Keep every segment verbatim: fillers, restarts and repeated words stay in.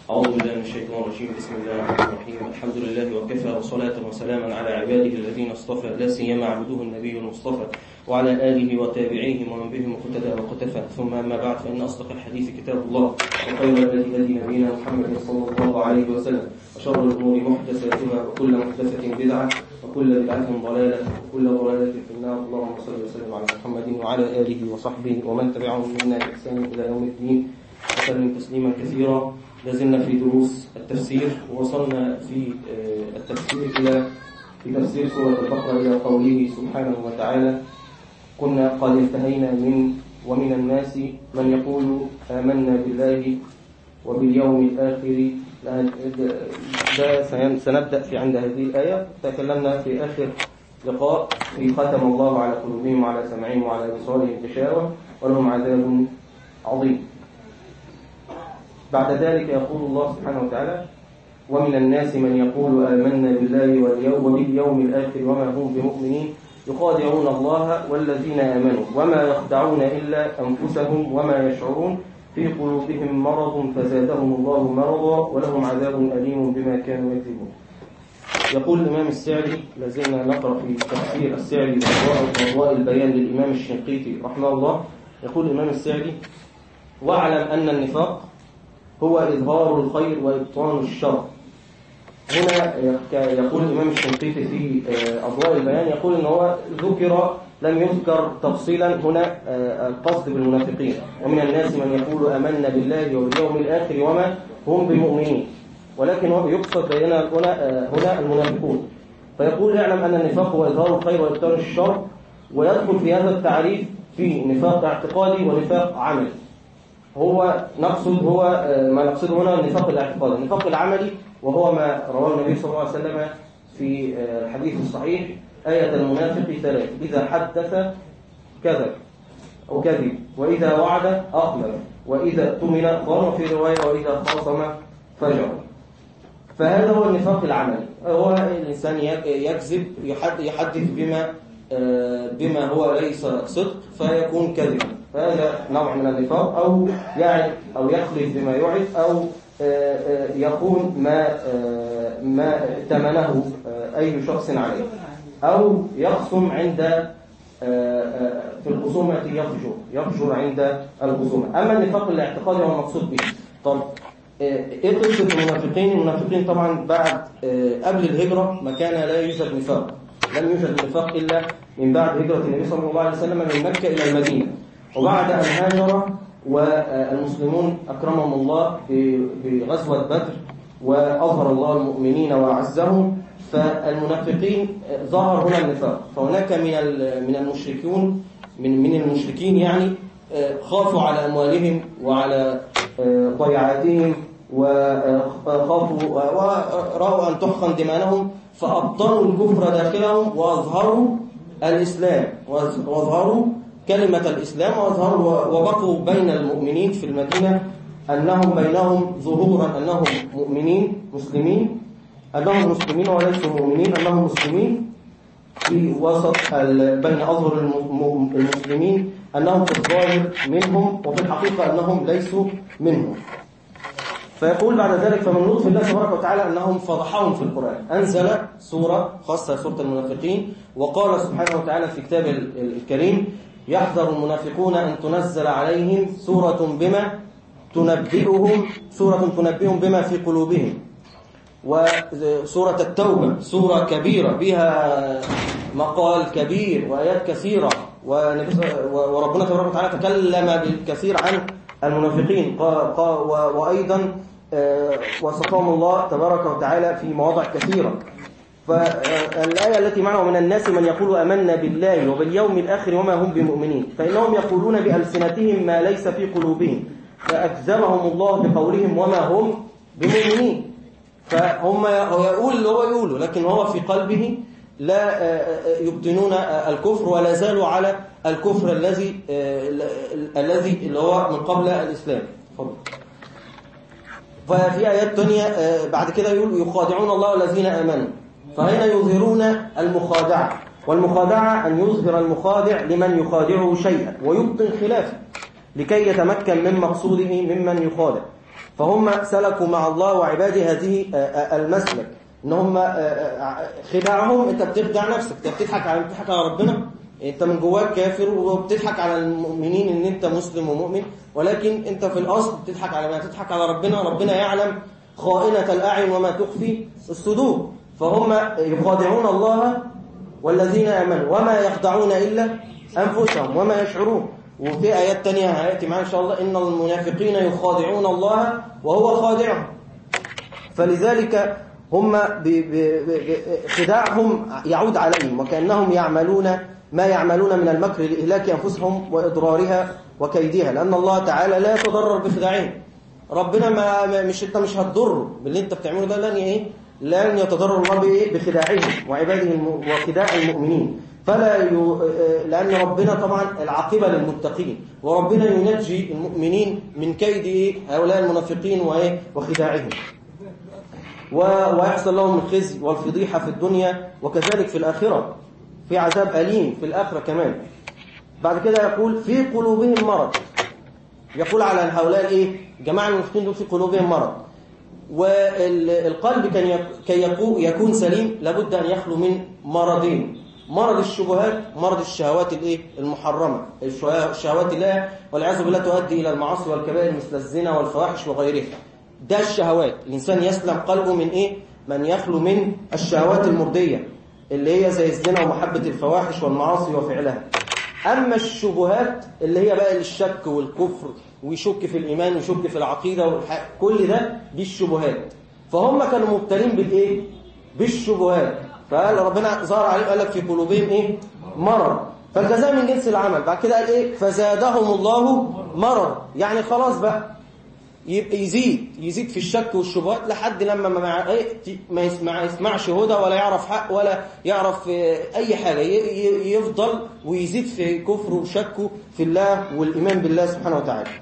أعوذ بالله من الشيطان الرجيم. بسم الله الرحمن الرحيم. الحمد لله وكفى وصلاة وسلاما على عباده الذين اصطفى، لا سيما عبده النبي المصطفى وعلى آله وتابعيهم ومن بهم اقتدى واقتفى، ثم أما بعد، فإن أصدق الحديث كتاب الله، وخير الهدي هدي نبينا محمد صلى الله عليه وسلم، وشر الأمور محدثاتها، وكل محدثة بدعة، وكل بدعة ضلالة، وكل ضلالة في النار. اللهم صل وسلم على محمد وعلى آله وصحبه ومن تبعهم منا بإحسان إلى يوم الدين، وسلم تسليما كثيرا. لازلنا في دروس التفسير، ووصلنا في التفسير إلى في تفسير سورة البقرة إلى قوله سبحانه وتعالى: كنا قد انتهينا من ومن الناس من يقول آمنا بالله وباليوم الآخر. ده سنبدأ في عند هذه الآية. تكلمنا في آخر لقاء في ختم الله على قلوبهم وعلى سمعهم وعلى أبصارهم غشاوة ولهم عذاب عظيم. بعد ذلك يقول الله سبحانه وتعالى: ومن الناس من يقول آمنا بالله وباليوم الآخر وما هم بمؤمنين يخادعون الله والذين آمنوا وما يخدعون إلا أنفسهم وما يشعرون في قلوبهم مرض فزادهم الله مرضا ولهم عذاب أليم بما كانوا يكذبون. يقول الإمام السعدي، لازلنا نقرأ في تفسير السعدي وأضواء البيان للإمام الشنقيطي رحمه الله. يقول الإمام السعدي: واعلم أن النفاق هو إظهار الخير وإبطان الشر. هنا يقول الإمام الشنقيطي في أضواء البيان، يقول إن هو ذكر لم يذكر تفصيلا هنا القصد بالمنافقين. ومن الناس من يقول آمنا بالله واليوم الآخر وما هم بمؤمنين، ولكن هو يقصد هنا هنا المنافقون. فيقول: اعلم أن النفاق هو إظهار الخير وإبطان الشر، ويدخل في هذا التعريف في نفاق اعتقادي ونفاق عملي. هو نقصد هو ما نقصده هنا النفاق الاعتقادي. النفاق العملي وهو ما رواه النبي صلى الله عليه وسلم في الحديث الصحيح: آية المنافق ثلاث: إذا حدث كذب أو كذب، وإذا وعد أخلف، وإذا اؤتمن خان، في رواية وإذا خاصم فجر. فهذا هو النفاق العملي. هو الإنسان يكذب، يحدث بما بما هو ليس صدق فيكون كذبا، فهذا نوع من النفاق. أو يعد أو يخلف بما يعد، أو يقول ما ما ائتمنه أي شخص عليه، أو يخصم عند في الخصومة يفجر يفجر عند الخصومة. أما النفاق الاعتقادي هو المقصود به. طب إيه قصة المنافقين؟ المنافقين طبعا بعد قبل الهجرة ما كان لا يوجد نفاق، لم يوجد نفاق إلا من بعد هجرة النبي صلى الله عليه وسلم من مكة إلى المدينة، وبعد أن هاجر والمسلمون أكرمهم الله بغزوة بدر وأظهر الله المؤمنين وأعزهم، فالمنافقين ظهر هنا النفاق. فهناك من من المشركون من من المشركين يعني خافوا على أموالهم وعلى ضيعاتهم، وخافوا ورأوا أن تحقن دماءهم، فأبطنوا الكفر داخلهم وأظهروا الإسلام وأظهروا كلمة الإسلام وأظهروا وبقوا بين المؤمنين في المدينة أنهم بينهم ظهورا أنهم مؤمنين مسلمين، أنهم مسلمين وليسوا مؤمنين، أنهم مسلمين في وسط بين أظهر المسلمين أنهم في الظاهر منهم وفي الحقيقة أنهم ليسوا منهم. فيقول بعد ذلك: فمن لطف الله تبارك وتعالى أنهم فضحهم في القرآن، أنزل سورة خاصة سورة المنافقين، وقال سبحانه وتعالى في كتاب الكريم: يحذر المنافقون أن تنزل عليهم سورة بما تنبئهم سورة تنبئهم بما في قلوبهم. وسورة التوبة سورة كبيرة بها مقال كبير وآيات كثيرة، وربنا تبارك وتعالى تكلم بالكثير عن المنافقين، وأيضا وصفهم الله تبارك وتعالى في مواضع كثيرة. فالآية التي معنا: ومن الناس من يقول آمنا بالله وباليوم الآخر وما هم بمؤمنين فإنهم يقولون بألسنتهم ما ليس في قلوبهم فأكذبهم الله بقولهم وما هم بمؤمنين. فهم يقول اللي هو يقوله، لكن هو في قلبه لا يبطنون الكفر ولا زالوا على الكفر الذي الذي اللي هو من قبل الإسلام. فضل. ففي آيات تانية بعد كده يقول: يخادعون الله والذين آمنوا. فهنا يظهرون المخادعة، والمخادعة أن يظهر المخادع لمن يخادعه شيئا ويبطن خلافه لكي يتمكن من مقصوده ممن يخادع. فهم سلكوا مع الله وعباده هذه المسلك، ان هم خداعهم. انت بتخدع نفسك، انت بتضحك على بتضحك على ربنا، انت من جواك كافر وبتضحك على المؤمنين ان انت مسلم ومؤمن، ولكن انت في الاصل بتضحك على ما تضحك على ربنا. ربنا يعلم خائنة الأعين وما تخفي الصدور. فهم يخادعون الله والذين آمنوا وما يخدعون إلا أنفسهم وما يشعرون. وفي آيات تانية هيأتي معنا إن شاء الله، إن المنافقين يخادعون الله وهو خادعهم. فلذلك هم خداعهم يعود عليهم، وكأنهم يعملون ما يعملون من المكر لإهلاك أنفسهم وإضرارها وكيدها، لأن الله تعالى لا يتضرر بخداعهم. ربنا ما مش انت مش هتضره باللي انت بتعمله ده، لن ايه لن يتضرر الله بايه بخداعهم وعباده وخداع المؤمنين. فلا ي... لان ربنا طبعا العاقبه للمتقين، وربنا ينجي المؤمنين من كيد ايه هؤلاء المنافقين وايه وخداعهم، و... ويحصل لهم الخزي والفضيحه في الدنيا، وكذلك في الاخره في عذاب اليم في الاخره كمان. بعد كده يقول في قلوبهم مرض، يقول على هؤلاء ايه جماعه المنافقين دول في قلوبهم مرض. والقلب كان كي يكون سليم لابد ان يخلو من مرضين: مرض الشبهات، مرض الشهوات الايه المحرمه، الشهوات الله والعياذ بالله تؤدي الى المعاصي والكبائر مثل الزنا والفواحش وغيرها. ده الشهوات، الانسان يسلم قلبه من ايه من يخلو من الشهوات المرضيه اللي هي زي الزنا ومحبه الفواحش والمعاصي وفعلها. أما الشبهات اللي هي بقى الشك والكفر ويشك في الإيمان ويشك في العقيدة كل ده دي الشبهات. فهم كانوا مبتلين بالإيه بالشبهات، فقال ربنا ظهر عليه قال لك في قلوبهم إيه مرض، فالجزاء من جنس العمل. بعد كده قال إيه فزادهم الله مرض، يعني خلاص بقى يبقى يزيد يزيد في الشك والشبهات لحد لما ما ما يسمع يسمعش هدى ولا يعرف حق ولا يعرف أي حاجة، يفضل ويزيد في كفره وشكه في الله والإيمان بالله سبحانه وتعالى.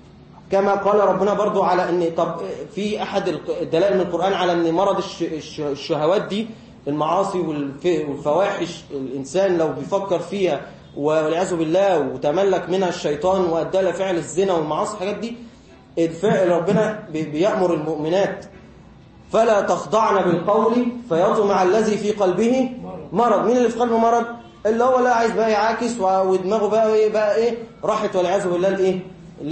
كما قال ربنا برضو على أن طب في أحد الدلائل من القرآن على أن مرض الشهوات دي المعاصي والفواحش، الإنسان لو بيفكر فيها والعياذ بالله وتملك منها الشيطان وأدى لفعل الزنا والمعاصي الحاجات دي، الفعل ربنا بيأمر المؤمنات فلا تخضعن بالقول فيطمع الذي في قلبه مرض. مين اللي في قلبه مرض؟ اللي هو لا عايز بقى يعاكس ودماغه بقى ايه بقى ايه راحت والعياذ بالله لايه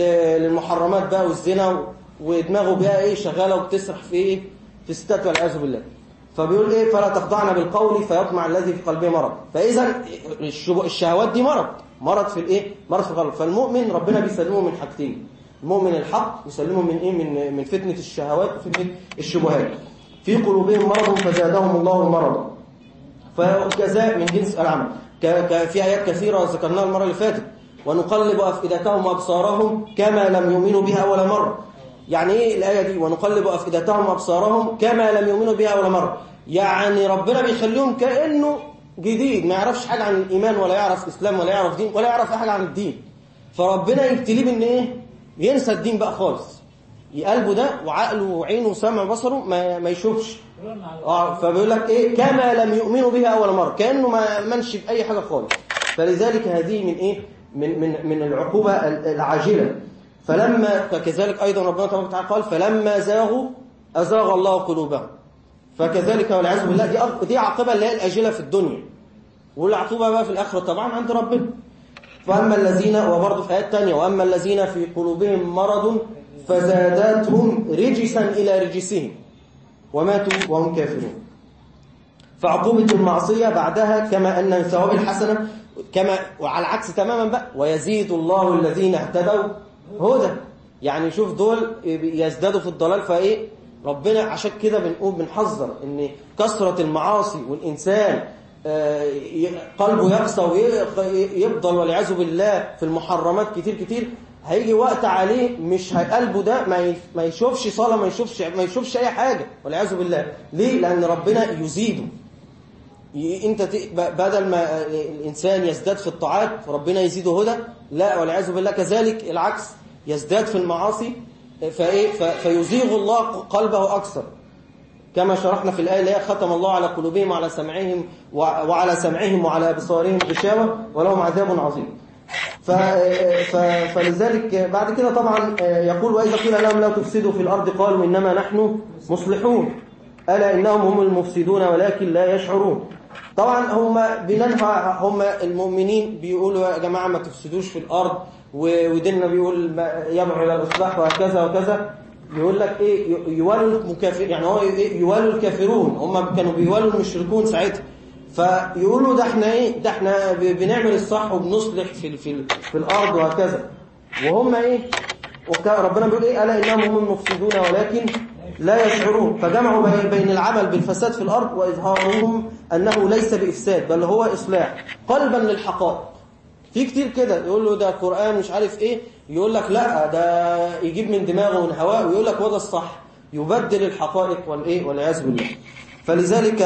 للمحرمات بقى والزنا، ودماغه بقى ايه شغاله وبتسرح في ايه في الستات والعياذ بالله. فبيقول ايه فلا تخضعن بالقول فيطمع الذي في قلبه مرض. فاذا الشهوات دي مرض مرض في الايه مرض في القلب. فالمؤمن ربنا بيسلمه من حاجتين: المؤمن الحق يسلمه من ايه من من فتنه الشهوات وفتنه الشبهات. في قلوبهم مرض فزادهم الله مرضا، فالجزاء من جنس العمل. في ايات كثيره ذكرناها المره اللي فاتت: ونقلب افئدتهم وابصارهم كما لم يؤمنوا بها اول مره. يعني ايه الايه دي ونقلب افئدتهم وابصارهم كما لم يؤمنوا بها اول مره؟ يعني ربنا بيخليهم كانه جديد، ما يعرفش حاجه عن الايمان ولا يعرف اسلام ولا يعرف دين ولا يعرف حاجه عن الدين. فربنا يبتليه بان ايه ينسى الدين بقى خالص، قلبه ده وعقله وعينه وسمع وبصره ما, ما يشوفش. اه فبيقول لك ايه كما لم يؤمنوا بها اول مره، كانه ما منش باي حاجه خالص. فلذلك هذه من ايه من من من العقوبه العاجله. فلما فكذلك ايضا ربنا تبارك وتعالى قال فلما زاغوا ازاغ الله قلوبهم. فكذلك والعياذ بالله دي دي عاقبه اللي هي الاجله في الدنيا، والعقوبه بقى في الاخره طبعا عند ربنا. فأما الذين وبرضه في آيات تانية وأما الذين في قلوبهم مرض فزادتهم رجسا إلى رجسهم وماتوا وهم كافرون. فعقوبة المعصية بعدها كما أن من ثواب الحسنة كما وعلى العكس تماما بقى ويزيد الله الذين اهتدوا هدى. يعني شوف دول يزدادوا في الضلال، فإيه ربنا عشان كده بنقول بنحذر إن كثرة المعاصي والإنسان قلبه يقسى ويفضل والعياذ بالله في المحرمات كتير كتير، هيجي وقت عليه مش قلبه ده ما يشوفش صلاة ما يشوفش ما يشوفش اي حاجه والعياذ بالله. ليه؟ لان ربنا يزيده. انت بدل ما الانسان يزداد في الطاعات فربنا يزيده هدى، لا والعياذ بالله كذلك العكس، يزداد في المعاصي فايه فيزيغ الله قلبه اكثر. كما شرحنا في الآية اللي هي ختم الله على قلوبهم وعلى سمعهم وعلى سمعهم وعلى أبصارهم غشاوة ولهم عذاب عظيم. فلذلك بعد كده طبعا يقول وإذا قيل لهم لا تفسدوا في الأرض قالوا إنما نحن مصلحون ألا إنهم هم المفسدون ولكن لا يشعرون. طبعا هم بننهى هم المؤمنين بيقولوا يا جماعة ما تفسدوش في الأرض، وديننا بيقول يدعو إلى الإصلاح وهكذا وكذا. بيقول لك إيه يوالوا المكافر، يعني هو إيه يوالوا الكافرون، هم كانوا بيوالوا المشركون ساعتها، فيقولوا ده احنا ايه ده احنا بنعمل الصح وبنصلح في في في الارض وهكذا، وهم ايه ربنا بيقول ايه الا انهم هم المفسدون ولكن لا يشعرون. فجمعوا بين العمل بالفساد في الارض واظهارهم انه ليس بافساد بل هو اصلاح قلبا للحقائق. في كتير كده يقول له ده قرآن مش عارف ايه، يقول لك لا ده يجيب من دماغه ومن هواه ويقول لك وده الصح، يبدل الحقائق والايه والعياذ بالله. فلذلك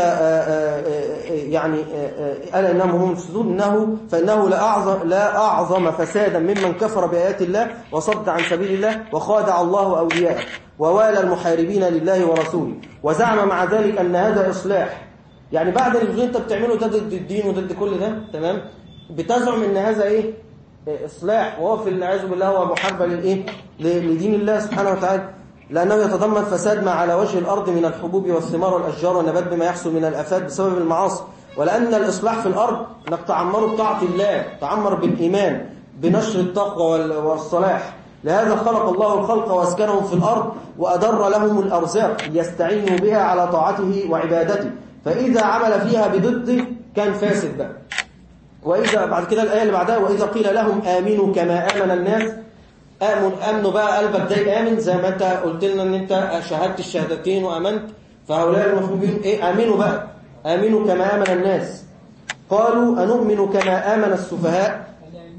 يعني ألا إنهم هم المفسدون إنه فإنه لا أعظم, لا أعظم فسادا ممن كفر بآيات الله وصد عن سبيل الله وخادع الله أولياءه ووالى المحاربين لله ورسوله وزعم مع ذلك أن هذا إصلاح. يعني بعد اللي أنت بتعمله ده ضد الدين وضد كل ده تمام، بتزعم أن هذا إيه إصلاح، وهو في العياذ بالله هو محاربة للإيه لدين الله سبحانه وتعالى، لأنه يتضمن فساد ما على وجه الأرض من الحبوب والثمار والأشجار والنبات بما يحصل من الآفات بسبب المعاصي. ولأن الإصلاح في الأرض أنك تعمر بطاعة الله، تعمر بالإيمان بنشر التقوى والصلاح. لهذا خلق الله الخلق واسكنهم في الأرض وأدر لهم الأرزاق ليستعينوا بها على طاعته وعبادته، فإذا عمل فيها بضده كان فاسد بقى. وإذا بعد كده الآية اللي بعدها وإذا قيل لهم آمنوا كما آمن الناس، آمن أمنوا بقى قلبك ده آمن زي ما أنت قلت لنا أن أنت شهدت الشهادتين وأمنت، فهؤلاء المفروض إيه آمنوا بقى آمنوا كما آمن الناس. قالوا أنؤمن كما آمن السفهاء،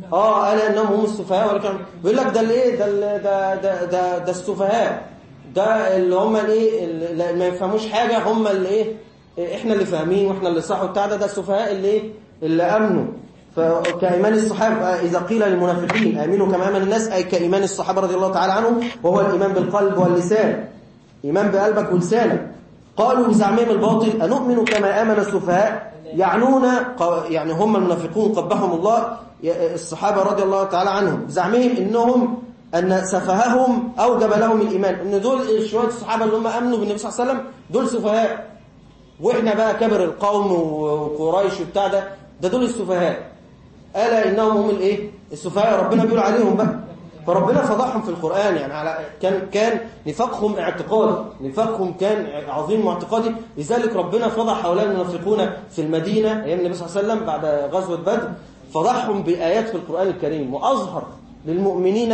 آه ألا أنهم هم السفهاء، ولكن بيقول لك ده اللي إيه ده ده ده ده, ده السفهاء، ده اللي هم الإيه اللي ما يفهموش حاجة، هم اللي إيه إحنا اللي فاهمين وإحنا اللي صح وبتاع ده، ده السفهاء اللي إيه اللي أمنوا. فكإيمان الصحابة إذا قيل للمنافقين آمنوا كما آمن الناس أي كإيمان الصحابة رضي الله تعالى عنهم، وهو الإيمان بالقلب واللسان، إيمان بقلبك ولسانك. قالوا بزعمهم الباطل أنؤمن كما آمن السفهاء، يعنون يعني هم المنافقون قبحهم الله الصحابة رضي الله تعالى عنهم، بزعمهم إنهم أن سفههم أوجب لهم الإيمان، إن دول شوية الصحابة اللي هم أمنوا بالنبي صلى الله عليه وسلم دول سفهاء، وإحنا بقى كبر القوم وقريش وبتاع ده ده دول السفهاء. ألا إنهم هم الإيه السفهاء، ربنا بيقول عليهم بقى. فربنا فضحهم في القرآن، يعني على كان كان نفاقهم اعتقادي، نفاقهم كان عظيم واعتقادي، لذلك ربنا فضح هؤلاء المنافقون في المدينة أيام النبي صلى الله عليه وسلم بعد غزوة بدر، فضحهم بآيات في القرآن الكريم، وأظهر للمؤمنين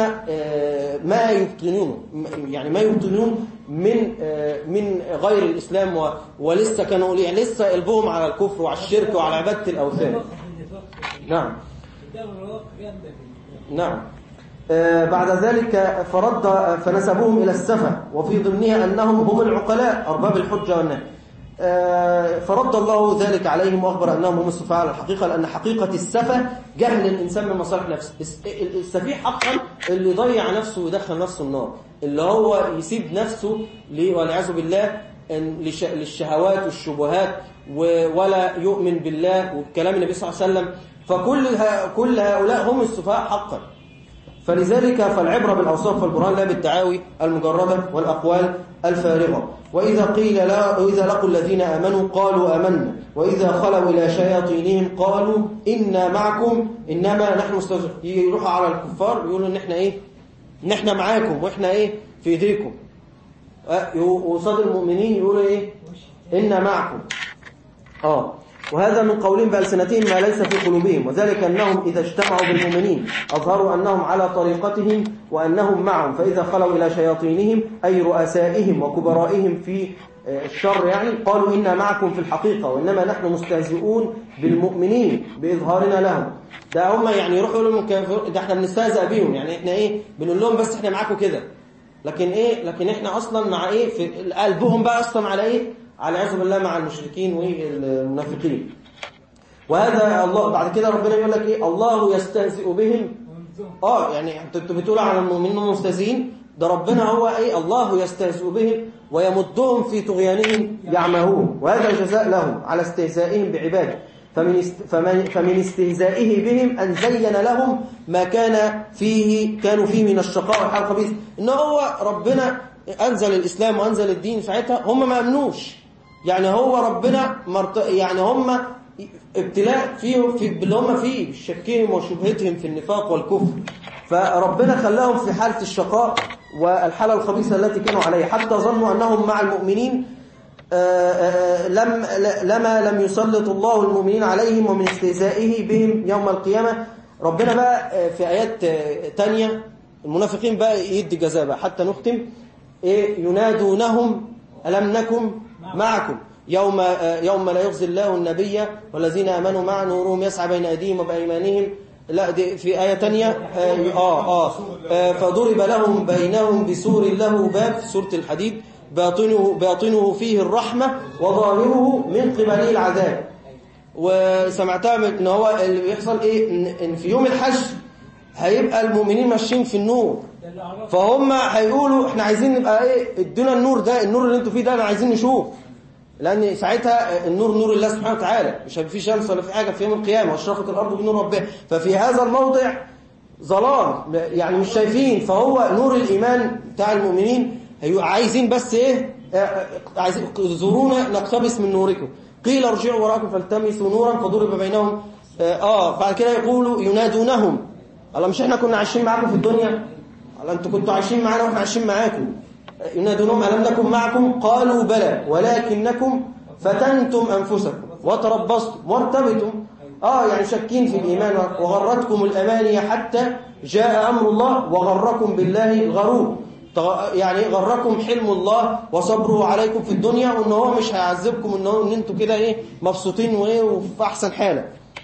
ما يبطنون يعني ما يبطنون من من غير الإسلام، ولسه كانوا يعني لسه قلبهم على الكفر وعلى الشرك وعلى عبادة الأوثان. نعم نعم. آه بعد ذلك فرد فنسبوهم إلى السفة، وفي ضمنها أنهم هم العقلاء أرباب الحجة والنهي. آه فرد الله ذلك عليهم وأخبر أنهم هم السفهاء على الحقيقة، لأن حقيقة السفة جهل الإنسان من مصالح نفسه. السفيه حقا اللي يضيع نفسه ويدخل نفسه النار، اللي هو يسيب نفسه والعياذ بالله للشهوات والشبهات ولا يؤمن بالله وبكلام النبي صلى الله عليه وسلم. فكل كل هؤلاء هم السفهاء حقا. فلذلك فالعبرة بالأوصاف والبرهان لا بالدعاوي المجردة والأقوال الفارغة. وإذا قيل لا وإذا لقوا الذين آمنوا قالوا آمنا وإذا خلوا إلى شياطينهم قالوا إنا معكم إنما نحن مستهزئون. يروحوا على الكفار يقولوا إن إحنا إيه إن إحنا معاكم وإحنا إيه في إيديكم، وصاد المؤمنين يقولوا إيه إنا معكم. آه وهذا من قولهم بألسنتهم ما ليس في قلوبهم، وذلك أنهم إذا اجتمعوا بالمؤمنين أظهروا أنهم على طريقتهم وأنهم معهم، فإذا خلوا إلى شياطينهم أي رؤسائهم وكبرائهم في الشر يعني قالوا إنا معكم في الحقيقة وإنما نحن مستهزئون بالمؤمنين بإظهارنا لهم. ده هم يعني يروحوا يقولوا لهم ده احنا بنستهزأ بيهم، يعني احنا ايه بنقول لهم بس احنا معاكم كده، لكن ايه لكن احنا أصلا مع ايه في قلبهم بقى أصلا على ايه على عزم الله مع المشركين والمنافقين. وهذا الله بعد كده ربنا يقول لك ايه الله يستهزئ بهم. اه يعني انتوا بتقولوا على المؤمنين مستهزئين، ده ربنا هو ايه الله يستهزئ بهم ويمدهم في طغيانهم يعمهون، وهذا الجزاء لهم على استهزائهم بعباده. فمن فمن فمن استهزائه بهم أن زين لهم ما كان فيه كانوا فيه من الشقاء والحال الخبيث. إن هو ربنا أنزل الإسلام وأنزل الدين ساعتها هم ما أمنوش، يعني هو ربنا مرت... يعني هم ابتلاء فيه في اللي هم فيه شكهم وشبهتهم في النفاق والكفر، فربنا خلاهم في حالة الشقاء والحالة الخبيثة التي كانوا عليها، حتى ظنوا أنهم مع المؤمنين آآ آآ لم لما لم يسلط الله المؤمنين عليهم ومن استهزائه بهم يوم القيامة. ربنا بقى في آيات تانية المنافقين بقى يدي جزاء بقى حتى نختم إيه ينادونهم ألم نكن معكم يوم يوم لا يخزي الله النبي والذين آمنوا معه نورهم يسعى بين أيديهم وبأيمانهم. لا دي في آية تانية آه آه, آه فضرب لهم بينهم بسور له باب في سورة الحديد باطنه باطنه فيه الرحمة وظاهره من قبله العذاب. وسمعتها ان هو اللي بيحصل ايه ان في يوم الحشر هيبقى المؤمنين ماشيين في النور، فهم هيقولوا احنا عايزين نبقى ايه ادونا النور ده، النور اللي انتوا فيه ده انا عايزين نشوف، لان ساعتها النور نور الله سبحانه وتعالى، مش هيبقى في شمس ولا في حاجه في يوم القيامه واشرقت الارض بنور ربها. ففي هذا الموضع ظلام يعني مش شايفين، فهو نور الايمان بتاع المؤمنين عايزين بس ايه عايزين زورونا نقتبس من نوركم. قيل ارجعوا وراءكم فالتمسوا نورا فضرب بينهم اه بعد كده يقولوا ينادونهم الله مش احنا كنا عايشين معاكم في الدنيا؟ الله انتوا كنتوا عايشين معانا واحنا عايشين معاكم. ينادونهم ألم نكن معكم قالوا بلى ولكنكم فتنتم أنفسكم وتربصتم وارتبتم آه يعني شاكين في الإيمان وغرتكم الأماني حتى جاء أمر الله وغركم بالله الغرور، يعني غركم حلم الله وصبره عليكم في الدنيا وإن هو مش هيعذبكم إن, إن أنتوا كده إيه مبسوطين وإيه وفي أحسن حالة.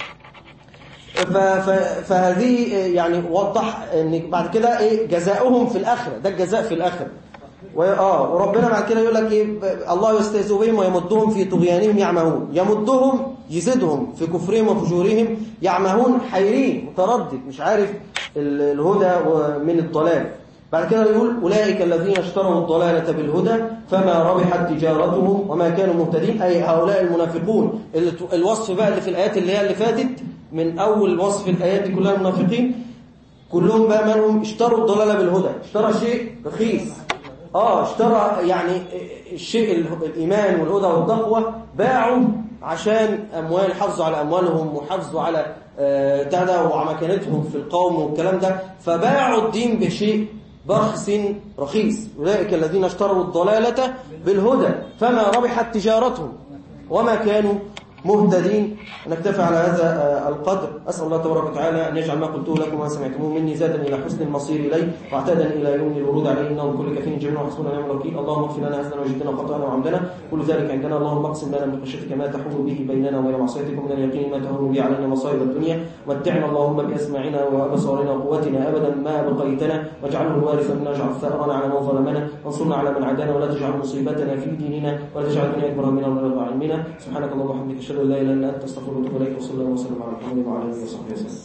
فهذه يعني وضح ان بعد كده ايه جزاؤهم في الاخره، ده الجزاء في الاخره. واه وربنا بعد كده يقول لك ايه الله يستهزئ بهم ويمدهم في طغيانهم يعمهون، يمدهم يزيدهم في كفرهم وفجورهم، يعمهون حيرين متردد مش عارف الهدى من الضلال. بعد كده يقول اولئك الذين اشتروا الضلاله بالهدى فما ربحت تجارتهم وما كانوا مهتدين، اي هؤلاء المنافقون. الوصف بقى اللي في الايات اللي هي اللي فاتت من أول وصف الآيات دي كلها المنافقين كلهم بقى منهم اشتروا الضلالة بالهدى، اشترى شيء رخيص آه اشترى يعني الشيء الإيمان والهدى والتقوى باعوا عشان أموال، حافظوا على أموالهم وحافظوا على آه تعدوا ومكانتهم في القوم والكلام ده، فباعوا الدين بشيء برخص رخيص. أولئك الذين اشتروا الضلالة بالهدى فما ربحت تجارتهم وما كانوا مهتدين. نكتفي على هذا القدر. أسأل الله تبارك وتعالى أن يجعل ما قلته لكم وما سمعتموه مني زادا إلى حسن المصير إليه واعتادا إلى يوم الورود عليه إنه كل كفين جميع وحسبنا نعم الوكيل. اللهم اغفر لنا هزنا وجدنا وخطأنا وعمدنا كل ذلك عندنا. اللهم اقسم لنا من خشيتك ما تحول به بيننا وبين معصيتك ومن اليقين ما تهون به علينا مصائب الدنيا. متعنا اللهم بأسماعنا وأبصارنا وقوتنا أبدا ما بقيتنا واجعله الوارث منا واجعل ثأرنا على من ظلمنا وانصرنا على من عادانا ولا تجعل مصيبتنا في ديننا ولا تجعل الدنيا أكبر منا ولا تبلغ علمنا. سبحانك اللهم وبحمدك أشهد أن لا إله إلا أنت أستغفرك وأتوب إليك وصلى الله وسلم على محمد وعلى آله وصحبه وسلم.